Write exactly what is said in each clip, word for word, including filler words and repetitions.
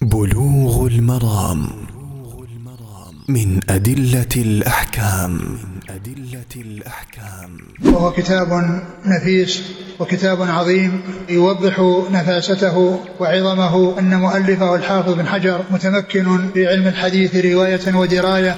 بلوغ المرام من أدلة الأحكام. وهو كتاب نفيس وكتاب عظيم يوضح نفاسته وعظمه. أن مؤلفه الحافظ بن حجر متمكن في علم الحديث رواية ودراية.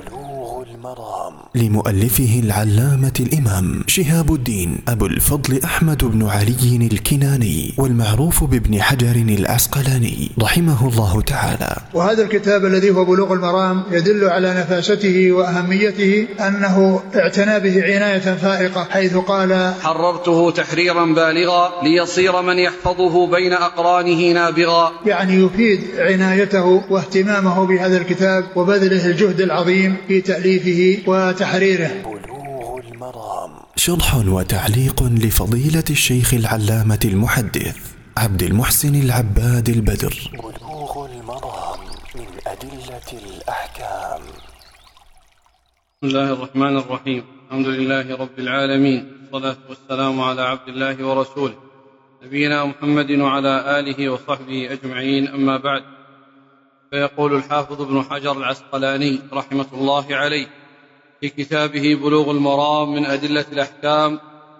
لمؤلفه العلامة الإمام شهاب الدين أبو الفضل أحمد بن علي الكناني، والمعروف بابن حجر العسقلاني رحمه الله تعالى. وهذا الكتاب الذي هو بلوغ المرام يدل على نفاسته وأهميته، أنه اعتنى به عناية فائقة، حيث قال: حررته تحريرا بالغا ليصير من يحفظه بين أقرانه نابغا. يعني يفيد عنايته واهتمامه بهذا الكتاب وبذله الجهد العظيم في تأليفه وتحريره. بلوغ المرام شرح وتعليق لفضيلة الشيخ العلامة المحدث عبد المحسن العباد البدر. بلوغ المرام من أدلة الأحكام. بسم الله الرحمن الرحيم. الحمد لله رب العالمين، والصلاة والسلام على عبد الله ورسوله نبينا محمد وعلى آله وصحبه أجمعين، أما بعد. فيقول الحافظ ابن حجر العسقلاني رحمة الله عليه في كتابه بلوغ المرام من أدلة الأحكام: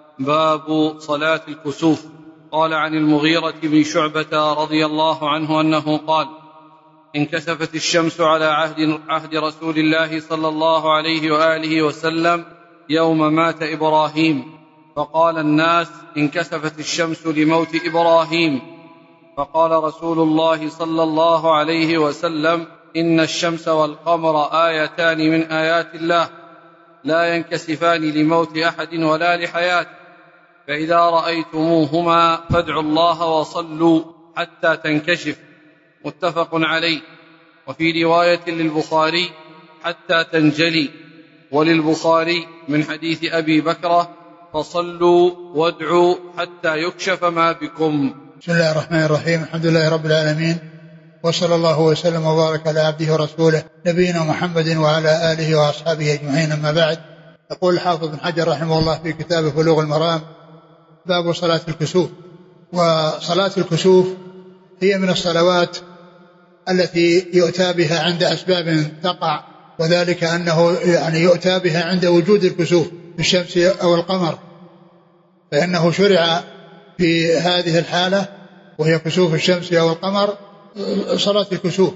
باب صلاة الكسوف. قال عن المغيرة بن شعبة رضي الله عنه أنه قال: انكسفت الشمس على عهد, عهد رسول الله صلى الله عليه وآله وسلم يوم مات إبراهيم، فقال الناس: انكسفت الشمس لموت إبراهيم. فقال رسول الله صلى الله عليه وسلم: إن الشمس والقمر آيتان من آيات الله لا ينكسفان لموت أحد ولا لحياته، فإذا رأيتموهما فادعوا الله وصلوا حتى تنكشف. متفق عليه. وفي رواية للبخاري: حتى تنجلي. وللبخاري من حديث أبي بكرة: فصلوا وادعوا حتى يكشف ما بكم. بسم الله الرحمن الرحيم. الحمد لله رب العالمين، وصلى الله وسلم وبارك على عبده ورسوله نبينا محمد وعلى آله وأصحابه أجمعين، أما بعد. يقول الحافظ بن حجر رحمه الله في كتابه بلوغ المرام: باب صلاة الكسوف. وصلاة الكسوف هي من الصلوات التي يؤتى بها عند أسباب تقع، وذلك أنه يعني يؤتى بها عند وجود الكسوف بالشمس أو القمر، فإنه شرع في هذه الحالة وهي كسوف الشمس أو القمر صلاة الكسوف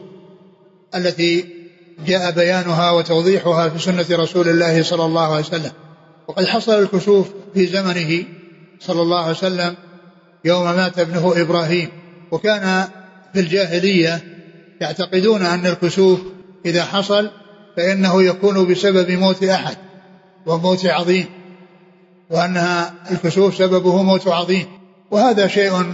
التي جاء بيانها وتوضيحها في سنة رسول الله صلى الله عليه وسلم. وقد حصل الكسوف في زمنه صلى الله عليه وسلم يوم مات ابنه إبراهيم. وكان في الجاهلية يعتقدون أن الكسوف إذا حصل فإنه يكون بسبب موت أحد وموت عظيم، وأنها الكسوف سببه موت عظيم، وهذا شيء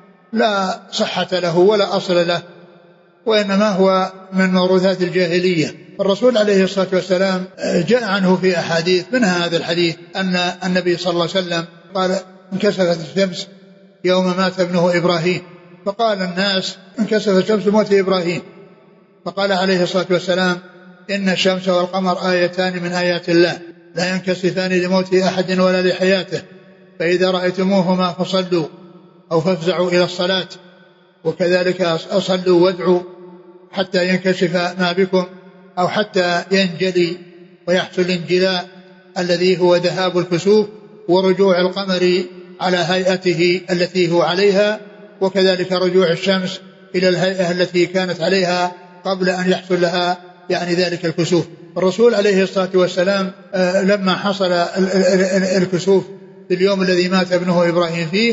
لا صحة له ولا أصل له، وإنما هو من موروثات الجاهلية. الرسول عليه الصلاة والسلام جاء عنه في أحاديث، منها هذا الحديث أن النبي صلى الله عليه وسلم قال: انكسفت الشمس يوم مات ابنه إبراهيم، فقال الناس: انكسفت الشمس موت إبراهيم. فقال عليه الصلاة والسلام: إن الشمس والقمر آيتان من آيات الله لا ينكسفان لموت أحد ولا لحياته، فإذا رأيتموهما فصلوا أو فافزعوا إلى الصلاة، وكذلك أصلوا وادعوا حتى ينكشف ما بكم، أو حتى ينجلي ويحصل الانجلاء الذي هو ذهاب الكسوف ورجوع القمر على هيئته التي هو عليها، وكذلك رجوع الشمس إلى الهيئة التي كانت عليها قبل أن يحصل لها يعني ذلك الكسوف. الرسول عليه الصلاة والسلام لما حصل الكسوف في اليوم الذي مات ابنه إبراهيم فيه،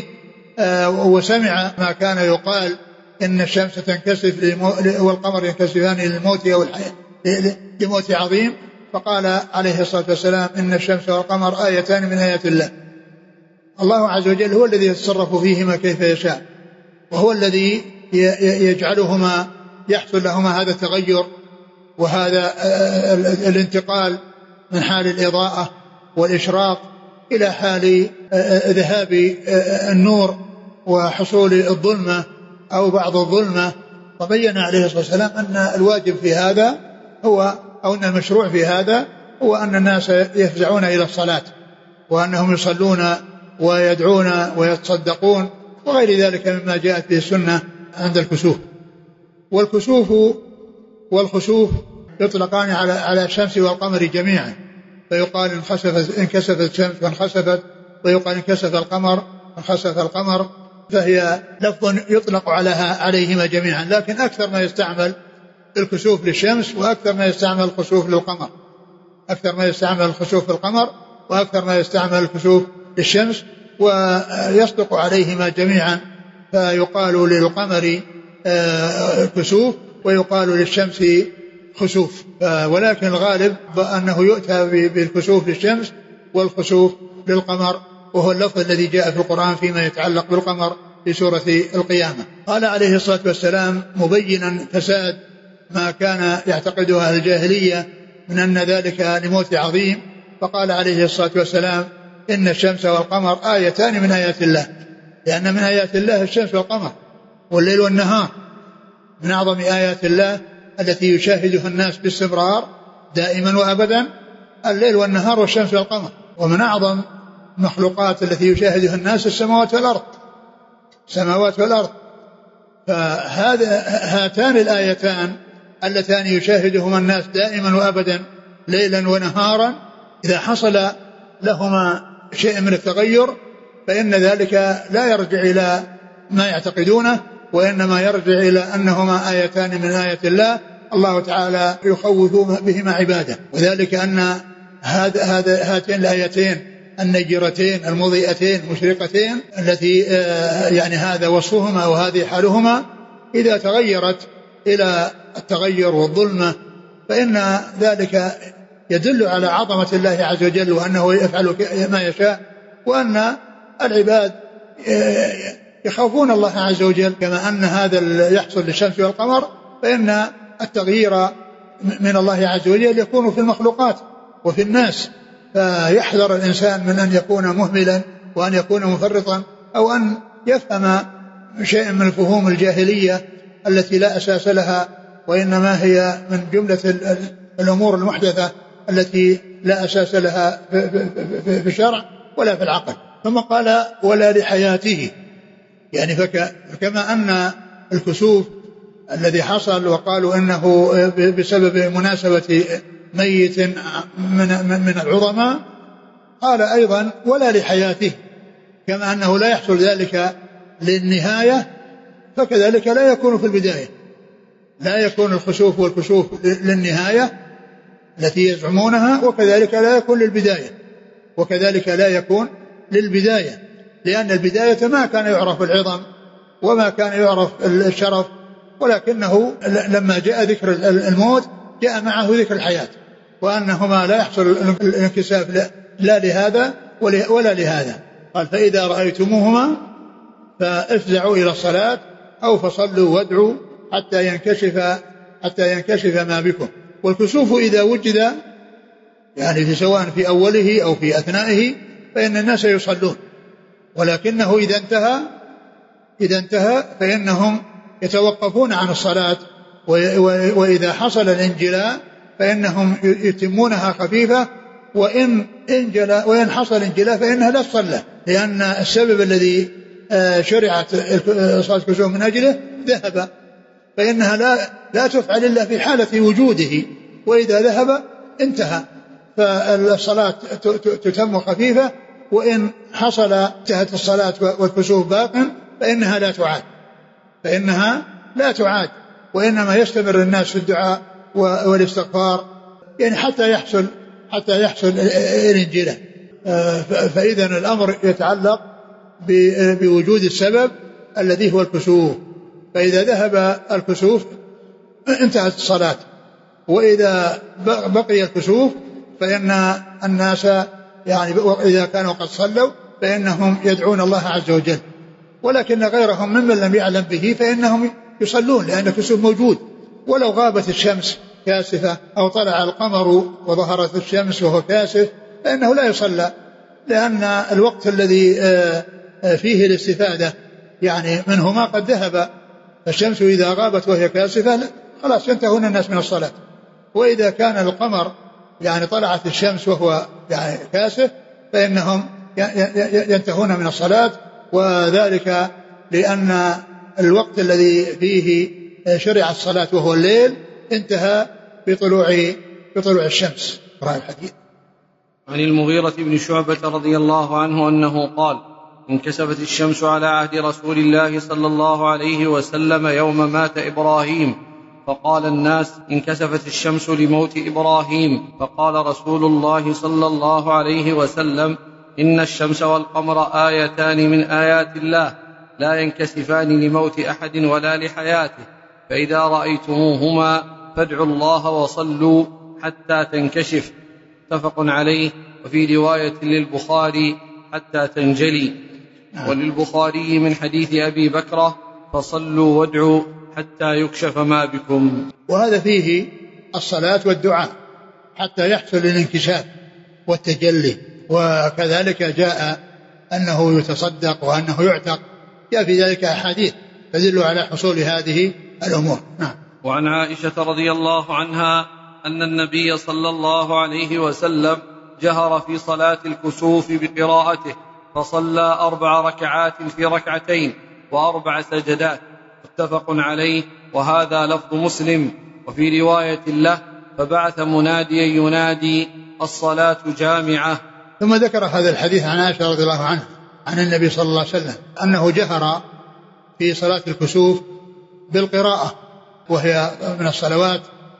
وسمع ما كان يقال إن الشمس تنكسف والقمر ينكسفان للموت أو لموت عظيم، فقال عليه الصلاة والسلام: إن الشمس والقمر آيتان من آيات الله. الله عز وجل هو الذي يتصرف فيهما كيف يشاء، وهو الذي يجعلهما يحصل لهما هذا التغير وهذا الانتقال من حال الإضاءة والإشراق إلى حال ذهاب النور وحصول الظلمة أو بعض الظلمة. وبين عليه الصلاة والسلام أن الواجب في هذا هو أو أن المشروع في هذا هو أن الناس يفزعون إلى الصلاة، وأنهم يصلون ويدعون ويتصدقون وغير ذلك مما جاءت به السنة عند الكسوف. والكسوف والخسوف يطلقان على على الشمس والقمر جميعا، فيقال انخسفت انكسفت الشمس وانخسفت، ويقال انكسف القمر وانخسف القمر، فهي لفظ يطلق عليها عليهما جميعا، لكن أكثر ما يستعمل الكسوف للشمس وأكثر ما يستعمل الخسوف للقمر، أكثر ما يستعمل الخسوف للقمر وأكثر ما يستعمل الكسوف للشمس، ويصدق عليهما جميعا، فيقال للقمر كسوف ويقال للشمس خسوف، ولكن الغالب أنه يؤتى بالكسوف للشمس والخسوف للقمر، وهو اللفظ الذي جاء في القرآن فيما يتعلق بالقمر في سورة القيامة. قال عليه الصلاة والسلام مبينا فساد ما كان يعتقدها الجاهلية من أن ذلك لموت عظيم، فقال عليه الصلاة والسلام إن الشمس والقمر آيتان من آيات الله، لأن من آيات الله الشمس والقمر، والليل والنهار من أعظم آيات الله التي يشاهدها الناس باستمرار دائما وأبدا، الليل والنهار والشمس والقمر. ومن أعظم المخلوقات التي يشاهدها الناس السماوات والأرض، السماوات والأرض. فهذا هاتان الآيتان اللتان يشاهدهما الناس دائما وأبدا ليلا ونهارا، إذا حصل لهما شيء من التغير فإن ذلك لا يرجع إلى ما يعتقدونه، وإنما يرجع إلى أنهما آيتان من آيات الله، الله تعالى يخوف بهما عباده. وذلك أن هذا هاتين الآيتين النجرتين المضيئتين المشرقتين التي يعني هذا وصفهما وهذه حالهما، إذا تغيرت إلى التغير والظلمة فإن ذلك يدل على عظمة الله عز وجل، وأنه يفعل ما يشاء، وأن العباد يخافون الله عز وجل. كما أن هذا يحصل للشمس والقمر، فإن التغيير من الله عز وجل يكون في المخلوقات وفي الناس، فيحذر الإنسان من أن يكون مهملا وأن يكون مفرطا، أو أن يفهم شيء من الفهوم الجاهلية التي لا أساس لها، وإنما هي من جملة الأمور المحدثة التي لا أساس لها في الشرع ولا في العقل. ثم قال ولا لحياته، يعني فكما أن الكسوف الذي حصل وقالوا إنه بسبب مناسبة ميت من من العظماء، قال أيضا ولا لحياته، كما أنه لا يحصل ذلك للنهاية فكذلك لا يكون في البداية، لا يكون الخسوف والكسوف للنهاية التي يزعمونها، وكذلك لا يكون للبداية، وكذلك لا يكون للبداية، لأن البداية ما كان يعرف العظم وما كان يعرف الشرف، ولكنه لما جاء ذكر الموت جاء معه ذكر الحياة، وأنهما لا يحصل الانكساف لا لهذا ولا لهذا. قال فإذا رأيتموهما فافزعوا إلى الصلاة أو فصلوا وادعوا حتى ينكشف حتى ينكشف ما بكم. والكسوف إذا وجد يعني في سواء في أوله أو في أثنائه فإن الناس يصلون، ولكنه إذا انتهى إذا انتهى فإنهم يتوقفون عن الصلاة، وإذا حصل الانجلاء فإنهم يتمونها خفيفة، وإن انجلى وإن حصل انجلاء فإنها لا تصلى، لأن السبب الذي شرعت صلاة الكسوف من أجله ذهب، فإنها لا لا تفعل إلا في حالة وجوده، وإذا ذهب انتهى، فالصلاة تتم خفيفة، وإن حصل انتهت الصلاة والكسوف باق فإنها لا تعاد فإنها لا تعاد وإنما يستمر الناس في الدعاء والاستغفار، يعني حتى يحصل حتى يحصل الانجيل. فإذا الأمر يتعلق بوجود السبب الذي هو الكسوف، فإذا ذهب الكسوف انتهت الصلاة، وإذا بقي الكسوف فإن الناس يعني إذا كانوا قد صلوا فإنهم يدعون الله عز وجل، ولكن غيرهم ممن لم يعلم به فإنهم يصلون، لأن الكسوف موجود، ولو غابت الشمس كاسفة أو طلع القمر وظهرت الشمس وهو كاسف فإنه لا يصلى، لأن الوقت الذي فيه الاستفادة يعني منهما قد ذهب. الشمس إذا غابت وهي كاسفة خلاص ينتهون الناس من الصلاة، وإذا كان القمر يعني طلعت الشمس وهو يعني كاسف فإنهم ينتهون من الصلاة، وذلك لأن الوقت الذي فيه شرع الصلاة وهو الليل انتهى بطلوع بطلوع الشمس. رأى الحديث. عن المغيرة بن شعبة رضي الله عنه أنه قال: انكسفت الشمس على عهد رسول الله صلى الله عليه وسلم يوم مات إبراهيم، فقال الناس: انكسفت الشمس لموت إبراهيم، فقال رسول الله صلى الله عليه وسلم: إن الشمس والقمر آيتان من آيات الله لا ينكسفان لموت أحد ولا لحياته، فإذا رأيتموهما فادعوا الله وصلوا حتى تنكشف. متفق عليه. وفي رواية للبخاري: حتى تنجلي. وللبخاري من حديث أبي بكرة: فصلوا وادعوا حتى يكشف ما بكم. وهذا فيه الصلاة والدعاء حتى يحصل الانكشاف والتجلي. وكذلك جاء أنه يتصدق وأنه يعتق، جاء في ذلك أحاديث تدل على حصول هذه الأمور. نعم. وعن عائشة رضي الله عنها أن النبي صلى الله عليه وسلم جهر في صلاة الكسوف بقراءته، فصلى أربع ركعات في ركعتين وأربع سجدات. متفق عليه. وهذا لفظ مسلم. وفي رواية له: فبعث مناديا ينادي: الصلاة جامعة. ثم ذكر هذا الحديث عن عائشة رضي الله عنها عن النبي صلى الله عليه وسلم أنه جهر في صلاة الكسوف بالقراءة، وهي من الصلوات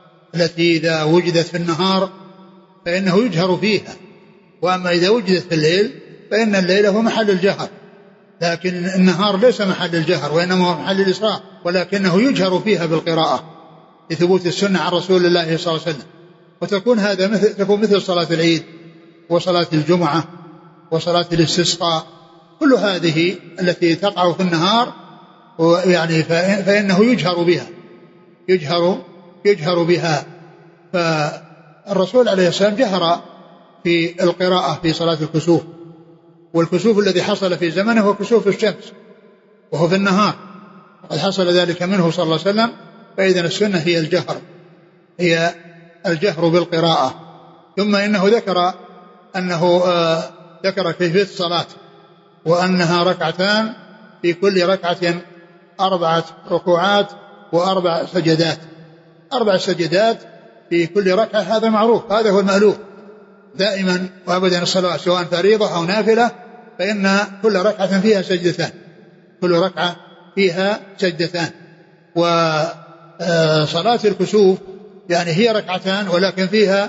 التي إذا وجدت في النهار فإنه يجهر فيها، وأما إذا وجدت في الليل فإن الليل هو محل الجهر، لكن النهار ليس محل الجهر وإنما هو محل الإسراء، ولكنه يجهر فيها بالقراءة لثبوت السنة عن رسول الله صلى الله عليه وسلم. وتكون هذا مثل تكون مثل صلاة العيد وصلاة الجمعة وصلاة الاستسقاء، كل هذه التي تقع في النهار يعني فإنه يجهر بها يجهر يجهر بها. فالرسول عليه السلام جهر في القراءة في صلاة الكسوف، والكسوف الذي حصل في زمنه هو كسوف الشمس وهو في النهار، وقد حصل ذلك منه صلى الله عليه وسلم. فإذا السنة هي الجهر هي الجهر بالقراءة. ثم إنه ذكر أنه آه ذكر كيفية الصلاة، وأنها ركعتان في كل ركعة أربعة ركوعات وأربع سجدات. أربع سجدات في كل ركعة، هذا معروف، هذا هو المألوف دائما وأبدا الصلاة سواء فريضة أو نافلة، فإن كل ركعة فيها سجدتان كل ركعة فيها سجدتان. وصلاة الكسوف يعني هي ركعتان ولكن فيها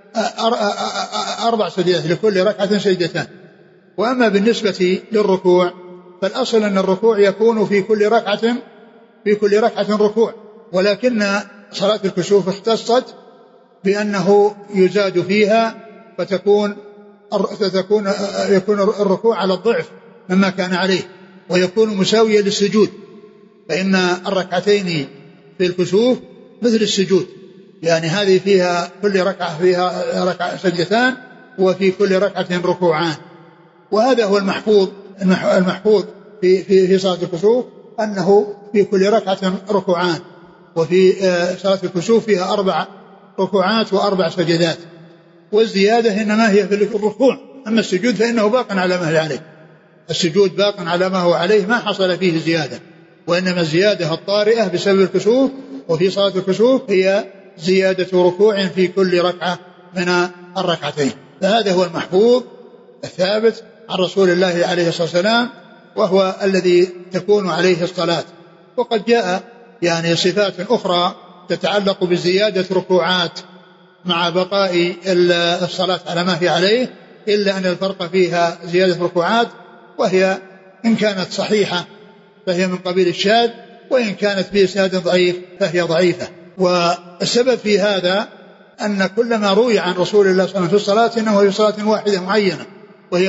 أربع سجدات، لكل ركعة سجدتان. وأما بالنسبة للركوع فالأصل أن الركوع يكون في كل ركعة في كل ركعة ركوع، ولكن صلاة الكسوف اختصت بأنه يزاد فيها فتكون فتكون يكون الركوع على الضعف مما كان عليه ويكون مساويا للسجود، فإن الركعتين في الكسوف مثل السجود، يعني هذه فيها كل ركعة فيها ركعة سجدتان وفي كل ركعة ركوعان. وهذا هو المحفوظ المحفوظ في في في صلاة الكسوف أنه في كل ركعة ركوعان، وفي صلاة الكسوف فيها أربع ركوعات وأربع سجدات، والزيادة إنما هي في الركوع. أما السجود فإنه باق على ما هو عليه، السجود باق على ما هو عليه ما حصل فيه زيادة، وإنما الزيادة الطارئة بسبب الكسوف. وفي صلاة الكسوف هي زيادة ركوع في كل ركعة من الركعتين. فهذا هو المحفوظ الثابت عن رسول الله عليه الصلاة والسلام، وهو الذي تكون عليه الصلاة. وقد جاء يعني صفات أخرى تتعلق بزيادة ركوعات مع بقاء الصلاة على ما هي عليه، إلا أن الفرق فيها زيادة ركوعات، وهي إن كانت صحيحة فهي من قبيل الشاذ، وإن كانت بإسناد ضعيف فهي ضعيفة. والسبب في هذا أن كل ما روي عن رسول الله صلى الله عليه وسلم في الصلاة إنه في صلاة واحدة معينة، وهي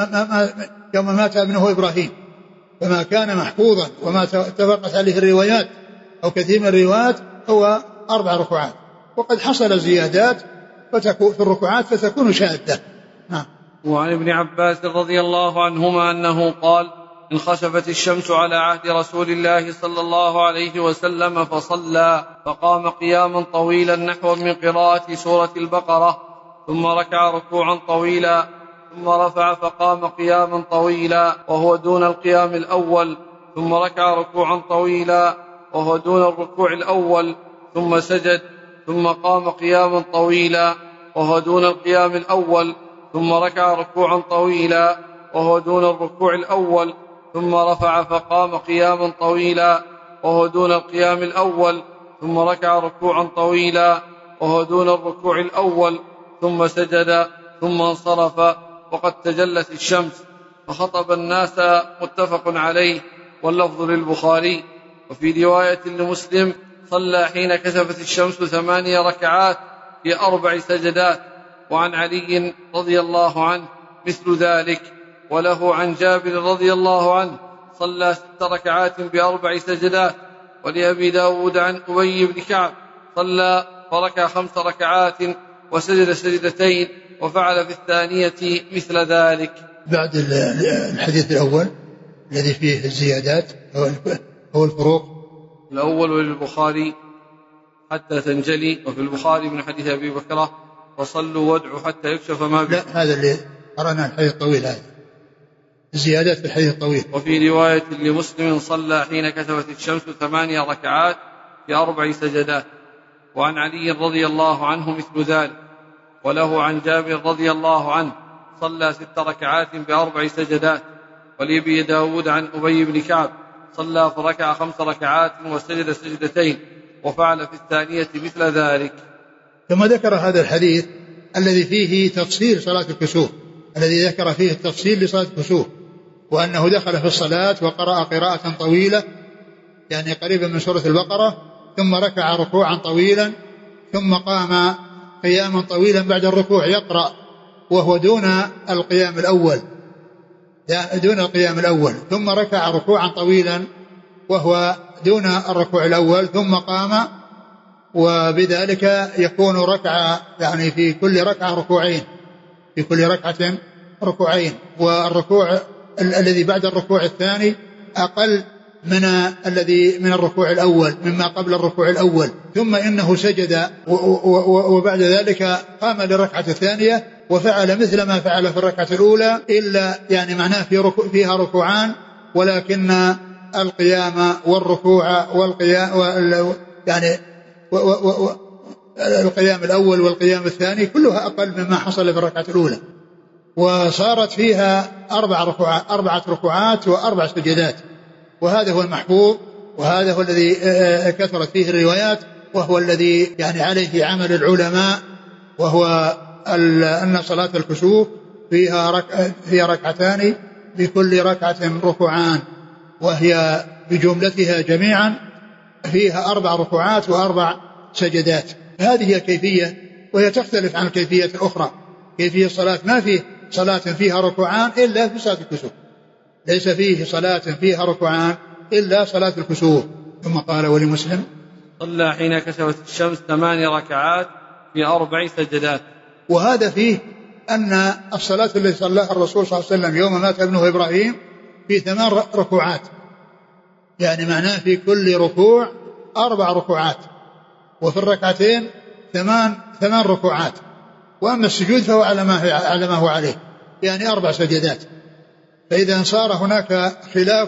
يوم مات ابنه إبراهيم، فما كان محفوظا وما اتفقت عليه الروايات أو كثير من الروايات هو أربع ركوعات. وقد حصل زيادات فتكون في الركوعات فتكون شاذة. نعم. وعن ابن عباس رضي الله عنهما أنه قال: انخسفت الشمس على عهد رسول الله صلى الله عليه وسلم فصلى، فقام قياما طويلا نحو من قراءة سورة البقرة، ثم ركع ركوعا طويلا، ثم رفع فقام قياما طويلا وهو دون القيام الأول، ثم ركع ركوعا طويلا وهو دون الركوع الأول ثم سجد ثم قام قياما طويلا وهو دون القيام الأول ثم ركع ركوعا طويلا وهو دون الركوع الأول ثم رفع فقام قياما طويلا وهو دون القيام الأول ثم ركع ركوعا طويلا وهو دون الركوع الأول ثم سجد ثم انصرف وقد تجلت الشمس فخطب الناس متفق عليه واللفظ للبخاري. وفي رواية لمسلم صلى حين كسفت الشمس ثماني ركعات في أربع سجدات. وعن علي رضي الله عنه مثل ذلك. وله عن جابر رضي الله عنه صلى ست ركعات بأربع سجدات. ولأبي داود عن أبي بن كعب صلى فركع خمس ركعات وسجد سجدتين وفعل في الثانية مثل ذلك. بعد الحديث الأول الذي فيه الزيادات هو الفروق. الأول للبخاري حتى تنجلي، وفي البخاري من حديث أبي بكرة وصلوا وادعوا حتى يكشف ما بكم. لا، هذا اللي قرأنا الحديث الطويل، هذا الزيادات في الحديث الطويل. وفي رواية لمسلم صلى حين كسفت الشمس ثمانية ركعات في أربع سجدات. وعن علي رضي الله عنه مثل ذلك. وله عن جابر رضي الله عنه صلى ست ركعات بأربع سجدات. ولأبي داود عن أبي بن كعب صلى فركع خمس ركعات وسجد سجدتين وفعل في الثانية مثل ذلك. ثم ذكر هذا الحديث الذي فيه تفصيل صلاة الكسوف، الذي ذكر فيه التفصيل لصلاة الكسوف، وأنه دخل في الصلاة وقرأ قراءة طويلة يعني قريبا من سورة البقرة، ثم ركع ركوعا طويلا، ثم قام قياما طويلا بعد الركوع يقرأ وهو دون القيام الأول دون القيام الأول ثم ركع ركوعا طويلا وهو دون الركوع الأول، ثم قام، وبذلك يكون ركعة يعني في كل ركعة ركوعين في كل ركعة ركوعين والركوع الذي بعد الركوع الثاني أقل من الذي من الركوع الأول مما قبل الركوع الأول. ثم إنه سجد وبعد ذلك قام للركعة الثانية وفعل مثل ما فعل في الركعة الأولى، إلا يعني معناه في ركوع فيها ركوعان، ولكن القيام والركوع والقيام يعني و و و القيام الأول والقيام الثاني كلها أقل مما حصل في الركعة الأولى، وصارت فيها أربع ركوعات أربعة ركوعات وأربع سجدات. وهذا هو المحفوظ، وهذا هو الذي كثرت فيه الروايات، وهو الذي يعني عليه عمل العلماء، وهو أن صلاة الكسوف فيها ركع فيها ركعتان بكل ركعة ركوعان، وهي بجملتها جميعا فيها أربع ركوعات وأربع سجدات. هذه هي كيفية، وهي تختلف عن الكيفية الأخرى. كيفية الصلاة ما فيه صلاة فيها ركوعان إلا في صلاة الكسوف، ليس فيه صلاة فيها ركوعان إلا صلاة الكسوف. ثم قال ولمسلم صلى حين كسفت الشمس ثمان ركعات في أربع سجدات. وهذا فيه أن الصلاة التي صلاها الرسول صلى الله عليه وسلم يوم مات ابنه إبراهيم في ثمان ركوعات، يعني معناه في كل ركوع أربع ركوعات، وفي الركعتين ثمان ثمان ركوعات. وأما السجود فهو على ما على ما هو عليه، يعني أربع سجدات. فإذا صار هناك خلاف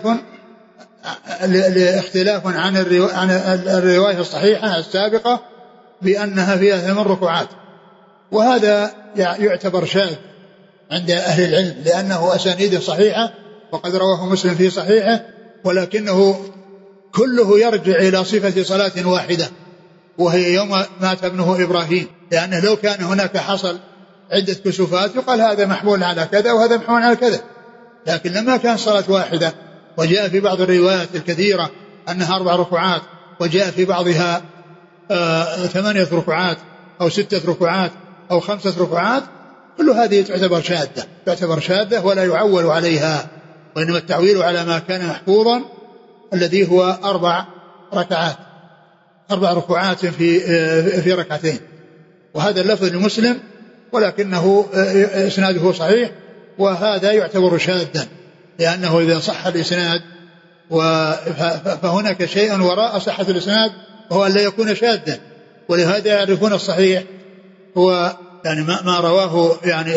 اختلاف عن عن الرواية الصحيحة السابقة بأنها فيها ثمان ركوعات، وهذا يعتبر شاذ عند أهل العلم لأنه أسانيده صحيحة، وقد رواه مسلم في صحيحه، ولكنه كله يرجع إلى صفة صلاة واحدة وهي يوم مات ابنه إبراهيم، لأنه لو كان هناك حصل عدة كسوفات يقال هذا محمول على كذا وهذا محمول على كذا، لكن لما كان صلاة واحدة وجاء في بعض الروايات الكثيرة أنها أربع ركوعات، وجاء في بعضها آه ثمانية ركوعات أو ستة ركوعات أو خمسة ركوعات، كل هذه تعتبر شاذة تعتبر شاذة ولا يعول عليها، وإنما التعويل على ما كان محفوظا الذي هو أربع ركعات أربع ركوعات في في ركعتين. وهذا اللفظ لمسلم ولكنه إسناده صحيح، وهذا يعتبر شاذا لأنه إذا صح الإسناد فهناك شيء وراء صحة الإسناد وهو أن لا يكون شاذا، ولهذا يعرفون الصحيح هو يعني ما, ما رواه يعني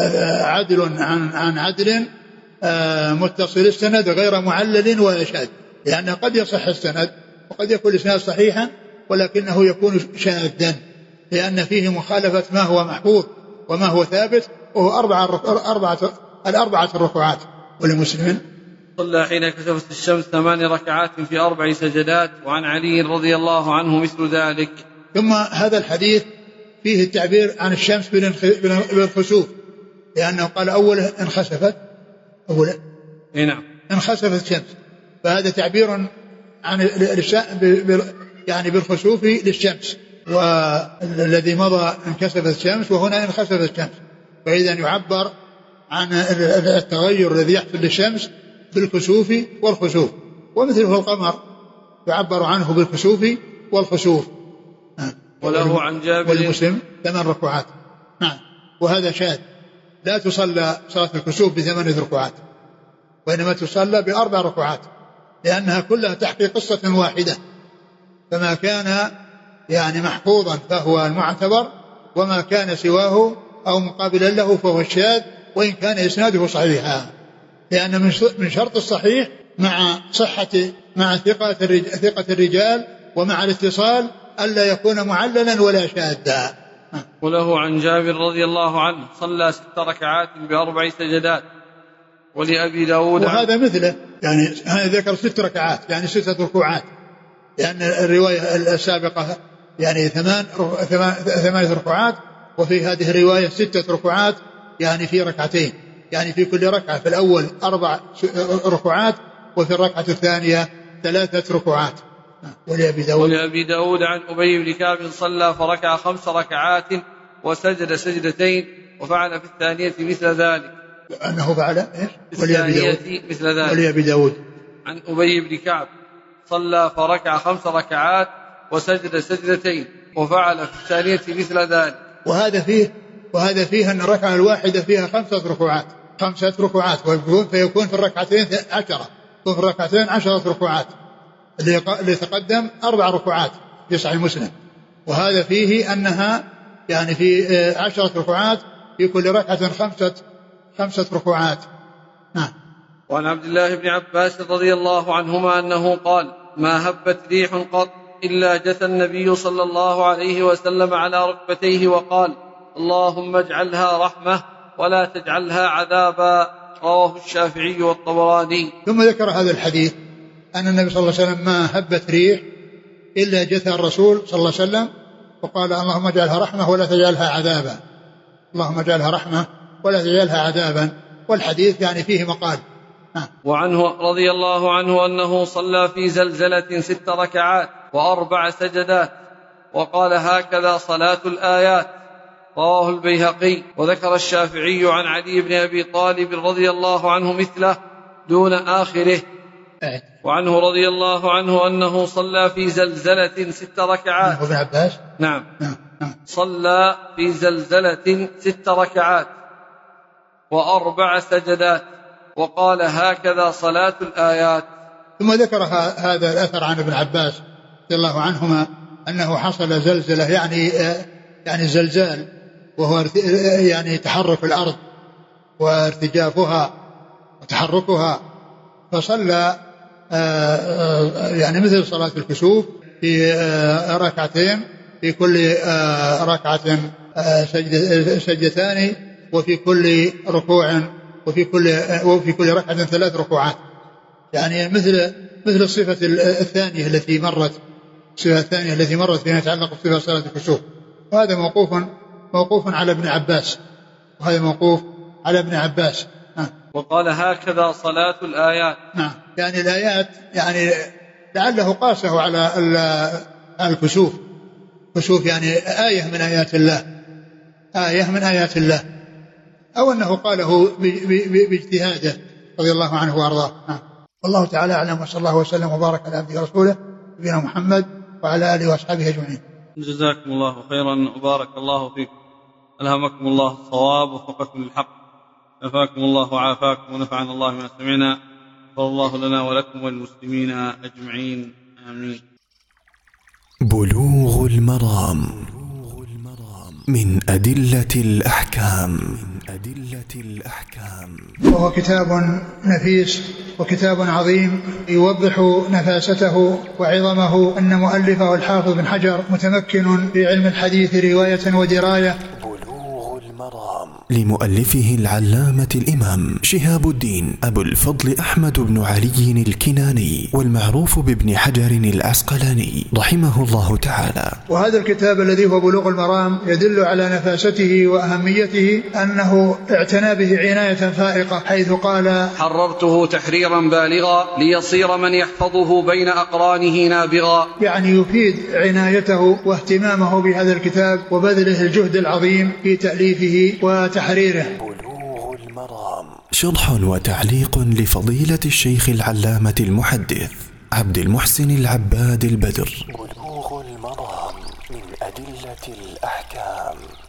عدل عن عن عدل متصل السند غير معلل ولا شاذ، لأن قد يصح السند وقد يكون الإسناد صحيحا ولكنه يكون شاذا، لأن فيه مخالفة ما هو محفوظ وما هو ثابت، وهو أربعة أربعة الأربعة الركعات. ولمسلم صلى حين كسفت الشمس ثمان ركعات في أربع سجدات، وعن علي رضي الله عنه مثل ذلك. ثم هذا الحديث فيه التعبير عن الشمس بالخسوف، لأنه قال أوله انخسفت أولا نعم انخسفت الشمس، فهذا تعبير عن يعني بالخسوف للشمس، والذي مضى انكسفت الشمس وهنا انخسفت الشمس، فإذا يعبر عن التغير الذي يحصل للشمس بالكسوف والخسوف. ومثله القمر يعبر عنه بالكسوف والخسوف. وله عن جابر والمسلم ثمان ركعات. نعم. وهذا شاذ، لا تصلى صلاة الكسوف بثمان ركعات، وإنما تصلى بأربع ركعات، لأنها كلها تحكي قصة واحدة، فما كان يعني محفوظا فهو المعتبر، وما كان سواه أو مقابلا له فهو الشاذ، وإن كان إسناده صحيحا، لأن من شرط الصحيح مع صحة مع ثقة الرجال ومع الاتصال ألا يكون معللا ولا شاذا. وله عن جابر رضي الله عنه صلى ست ركعات بأربع سجدات. ولأبي داود وهذا مثله، يعني هذا ذكر ست ركعات يعني ستة ركوعات، لأن الرواية السابقة يعني ثمان ثمانية ركوعات، وفي هذه الرواية ستة ركوعات يعني في ركعتين، يعني في كل ركعة في الأول أربع ركوعات وفي الركعة الثانية ثلاثة ركوعات. ولأبي داود, ولأبي داود عن أبي بن كعب صلى فركع خمس ركعات وسجد سجدتين وفعل في الثانية مثل ذلك. أنه فعل إيش؟ ولأبي داود مثل ذلك. ولأبي داود عن أبي بن كعب صلى فركع خمس ركعات وسجد سجدتين وفعل في الثانية مثل ذلك. وهذا فيه وهذا فيه أن الركعة الواحدة فيها خمسة ركوعات خمسة ركوعات فيكون في الركعتين عشرة، في الركعتين عشرة ركوعات، اللي تقدم أربع ركوعات في صحيح مسلم. وهذا فيه أنها يعني في عشرة ركوعات في كل ركعة خمسة خمسة ركوعات. نعم. وعن عبد الله بن عباس رضي الله عنهما أنه قال: ما هبت ريح قط إلا جثى النبي صلى الله عليه وسلم على ركبتيه وقال: اللهم اجعلها رحمة ولا تجعلها عذابا. رواه الشافعي والطبراني. ثم ذكر هذا الحديث أن النبي صلى الله عليه وسلم ما هبت ريح إلا جثى الرسول صلى الله عليه وسلم وقال: اللهم اجعلها رحمة ولا تجعلها عذابا. اللهم اجعلها رحمة ولا تجعلها عذابا. والحديث يعني فيه مقال. وعنه رضي الله عنه أنه صلى في زلزلة ست ركعات وأربع سجدات وقال: هكذا صلاة الآيات. رواه البيهقي. وذكر الشافعي عن علي بن أبي طالب رضي الله عنه مثله دون آخره. وعنه رضي الله عنه أنه صلى في زلزلة ست ركعات. ابن عباس نعم صلى في زلزلة ست ركعات وأربع سجدات وقال: هكذا صلاة الآيات. ثم ذكر هذا الأثر عن ابن عباس رضي الله عنهما أنه حصل زلزلة يعني يعني زلزال، وهو يعني تحرك الأرض وارتجافها وتحركها، فصلى يعني مثل صلاة الكسوف في ركعتين، في كل ركعة سجدتان وفي كل ركوع وفي كل وفي كل ركعة ثلاث ركوعات، يعني مثل مثل الصفة الثانية التي مرت الصفة الثانية التي مرت فيما يتعلق بصفة صلاة الكسوف. وهذا موقوف موقوف على ابن عباس وهذا موقوف على ابن عباس. وقال: هكذا صلاة الآيات. نعم، يعني الآيات يعني لعله قاسه على الكسوف. كسوف يعني آية من آيات الله، آية من آيات الله، أو أنه قاله باجتهاده رضي الله عنه وأرضاه. والله تعالى أعلم، وصلى الله وسلم وبارك على عبده ورسوله نبينا محمد وعلى آله وأصحابه أجمعين. جزاكم الله خيرا وبارك الله فيكم، ألهمكم الله الصواب ووفقكم للحق، شفاكم الله وعافاكم ونفعنا الله ما سمعنا، غفر الله لنا ولكم وللمسلمين أجمعين، آمين. بلوغ المرام من أدلة الأحكام. أدلة الأحكام. وهو كتاب نفيس وكتاب عظيم يوضح نفاسته وعظمه، أن مؤلفه الحافظ بن حجر متمكن في علم الحديث رواية ودراية. لمؤلفه العلامة الإمام شهاب الدين أبو الفضل أحمد بن علي الكناني، والمعروف بابن حجر العسقلاني رحمه الله تعالى. وهذا الكتاب الذي هو بلوغ المرام يدل على نفاسته وأهميته، أنه اعتنى به عناية فائقة، حيث قال: حررته تحريرا بالغا ليصير من يحفظه بين أقرانه نابغا. يعني يفيد عنايته واهتمامه بهذا الكتاب وبذله الجهد العظيم في تأليفه وتحريره. بلوغ المرام، شرح وتعليق لفضيلة الشيخ العلامة المحدث عبد المحسن العباد البدر. بلوغ المرام من أدلة الأحكام.